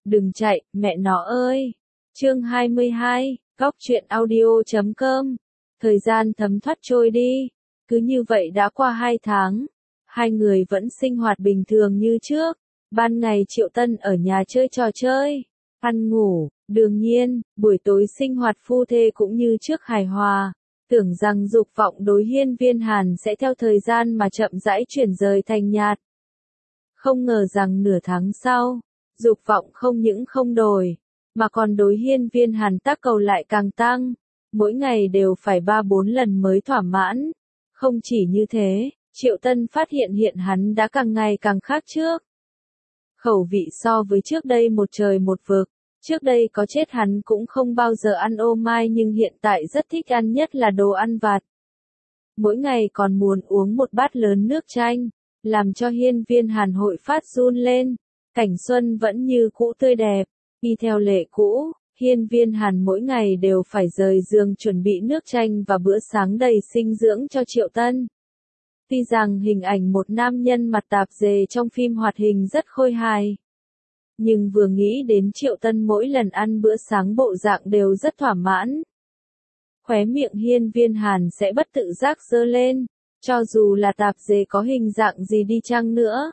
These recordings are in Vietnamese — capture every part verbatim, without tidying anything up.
Đừng chạy, mẹ nó ơi. Chương hai mươi hai, Góc truyện audio chấm com. Thời gian thấm thoát trôi đi. Cứ như vậy đã qua hai tháng. Hai người vẫn sinh hoạt bình thường như trước. Ban ngày Triệu Tân ở nhà chơi trò chơi, ăn ngủ. Đương nhiên, buổi tối sinh hoạt phu thê cũng như trước hài hòa. Tưởng rằng dục vọng đối Hiên Viên Hàn sẽ theo thời gian mà chậm rãi chuyển rời thành nhạt. Không ngờ rằng nửa tháng sau, dục vọng không những không đổi, mà còn đối Hiên Viên Hàn tác cầu lại càng tăng. Mỗi ngày đều phải ba bốn lần mới thỏa mãn. Không chỉ như thế, Triệu Tân phát hiện hiện hắn đã càng ngày càng khác trước. Khẩu vị so với trước đây một trời một vực. Trước đây có chết hắn cũng không bao giờ ăn ô mai, nhưng hiện tại rất thích ăn nhất là đồ ăn vặt. Mỗi ngày còn muốn uống một bát lớn nước chanh, làm cho Hiên Viên Hàn hội phát run lên. Cảnh xuân vẫn như cũ tươi đẹp. Y theo lệ cũ, Hiên Viên Hàn mỗi ngày đều phải rời giường chuẩn bị nước chanh và bữa sáng đầy dinh dưỡng cho Triệu Tân. Tuy rằng hình ảnh một nam nhân mặt tạp dề trong phim hoạt hình rất khôi hài, nhưng vừa nghĩ đến Triệu Tân mỗi lần ăn bữa sáng bộ dạng đều rất thỏa mãn, khóe miệng Hiên Viên Hàn sẽ bất tự giác giơ lên, cho dù là tạp dề có hình dạng gì đi chăng nữa.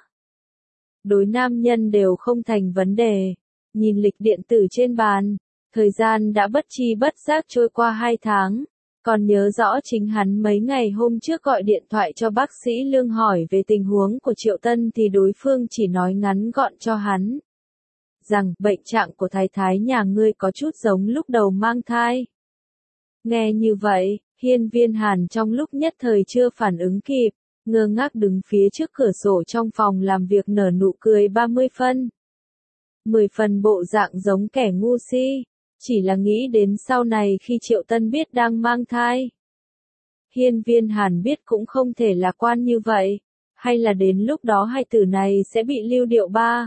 Đối nam nhân đều không thành vấn đề. Nhìn lịch điện tử trên bàn, thời gian đã bất chi bất giác trôi qua hai tháng. Còn nhớ rõ chính hắn mấy ngày hôm trước gọi điện thoại cho bác sĩ Lương hỏi về tình huống của Triệu Tân thì đối phương chỉ nói ngắn gọn cho hắn rằng bệnh trạng của thái thái nhà ngươi có chút giống lúc đầu mang thai. Nghe như vậy, Hiên Viên Hàn trong lúc nhất thời chưa phản ứng kịp, ngơ ngác đứng phía trước cửa sổ trong phòng làm việc nở nụ cười ba mươi phân. Mười phần bộ dạng giống kẻ ngu si, chỉ là nghĩ đến sau này khi Triệu Tân biết đang mang thai. Hiên Viên Hàn biết cũng không thể lạc quan như vậy, hay là đến lúc đó hai tử này sẽ bị lưu điệu ba.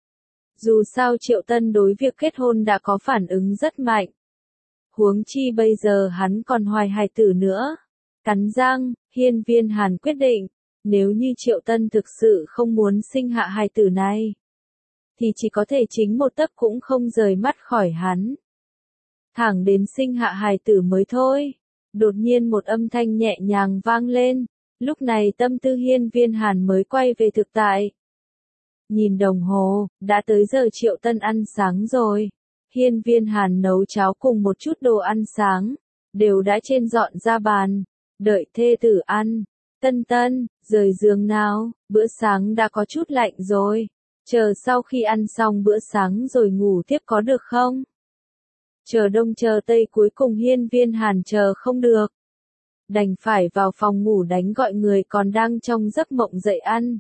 Dù sao Triệu Tân đối việc kết hôn đã có phản ứng rất mạnh. Huống chi bây giờ hắn còn hoài hài tử nữa. Cắn răng, Hiên Viên Hàn quyết định, nếu như Triệu Tân thực sự không muốn sinh hạ hài tử này, thì chỉ có thể chính một tấc cũng không rời mắt khỏi hắn. Thẳng đến sinh hạ hài tử mới thôi. Đột nhiên một âm thanh nhẹ nhàng vang lên, lúc này tâm tư Hiên Viên Hàn mới quay về thực tại. Nhìn đồng hồ, đã tới giờ Triệu Tân ăn sáng rồi. Hiên Viên Hàn nấu cháo cùng một chút đồ ăn sáng, đều đã trên dọn ra bàn, đợi thê tử ăn. Tân Tân, rời giường nào, bữa sáng đã có chút lạnh rồi. Chờ sau khi ăn xong bữa sáng rồi ngủ tiếp có được không? Chờ đông chờ tây cuối cùng Hiên Viên Hàn chờ không được. Đành phải vào phòng ngủ đánh gọi người còn đang trong giấc mộng dậy ăn.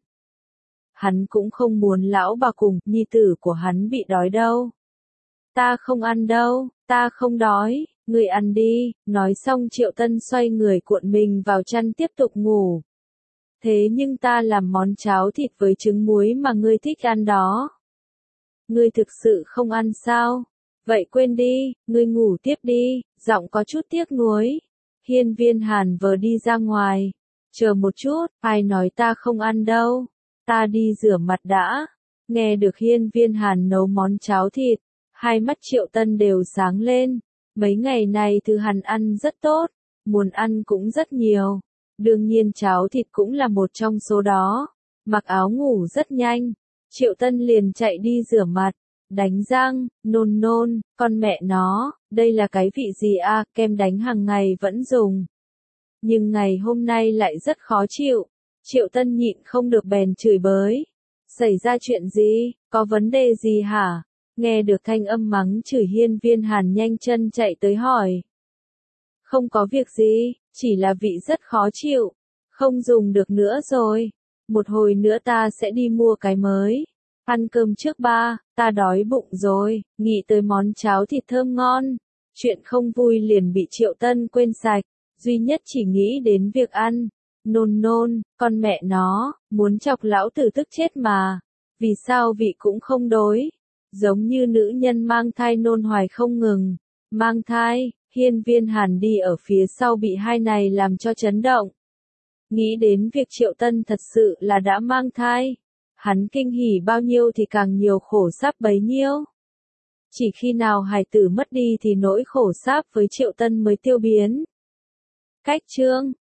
Hắn cũng không muốn lão bà cùng nhi tử của hắn bị đói đâu. Ta không ăn đâu, ta không đói, người ăn đi. Nói xong Triệu Tân xoay người cuộn mình vào chăn tiếp tục ngủ. Thế nhưng ta làm món cháo thịt với trứng muối mà ngươi thích ăn đó. Ngươi thực sự không ăn sao? Vậy quên đi, ngươi ngủ tiếp đi. Giọng có chút tiếc nuối. Hiên Viên Hàn vừa đi ra ngoài. Chờ một chút, ai nói ta không ăn đâu. Ta đi rửa mặt đã. Nghe được Hiên Viên Hàn nấu món cháo thịt, hai mắt Triệu Tân đều sáng lên. Mấy ngày này thứ hắn ăn rất tốt, muốn ăn cũng rất nhiều. Đương nhiên cháo thịt cũng là một trong số đó. Mặc áo ngủ rất nhanh, Triệu Tân liền chạy đi rửa mặt, đánh răng, nôn nôn, con mẹ nó, đây là cái vị gì à, kem đánh hàng ngày vẫn dùng. Nhưng ngày hôm nay lại rất khó chịu. Triệu Tân nhịn không được bèn chửi bới. Xảy ra chuyện gì, có vấn đề gì hả? Nghe được thanh âm mắng chửi Hiên Viên Hàn nhanh chân chạy tới hỏi. Không có việc gì, chỉ là vị rất khó chịu, không dùng được nữa rồi. Một hồi nữa ta sẽ đi mua cái mới. Ăn cơm trước ba, ta đói bụng rồi. Nghĩ tới món cháo thịt thơm ngon, chuyện không vui liền bị Triệu Tân quên sạch, duy nhất chỉ nghĩ đến việc ăn. Nôn nôn, con mẹ nó, muốn chọc lão tử tức chết mà. Vì sao vị cũng không đối? Giống như nữ nhân mang thai nôn hoài không ngừng. Mang thai, Hiên Viên Hàn đi ở phía sau bị hai này làm cho chấn động. Nghĩ đến việc Triệu Tân thật sự là đã mang thai. Hắn kinh hỉ bao nhiêu thì càng nhiều khổ sắp bấy nhiêu. Chỉ khi nào hài tử mất đi thì nỗi khổ sáp với Triệu Tân mới tiêu biến. Cách chương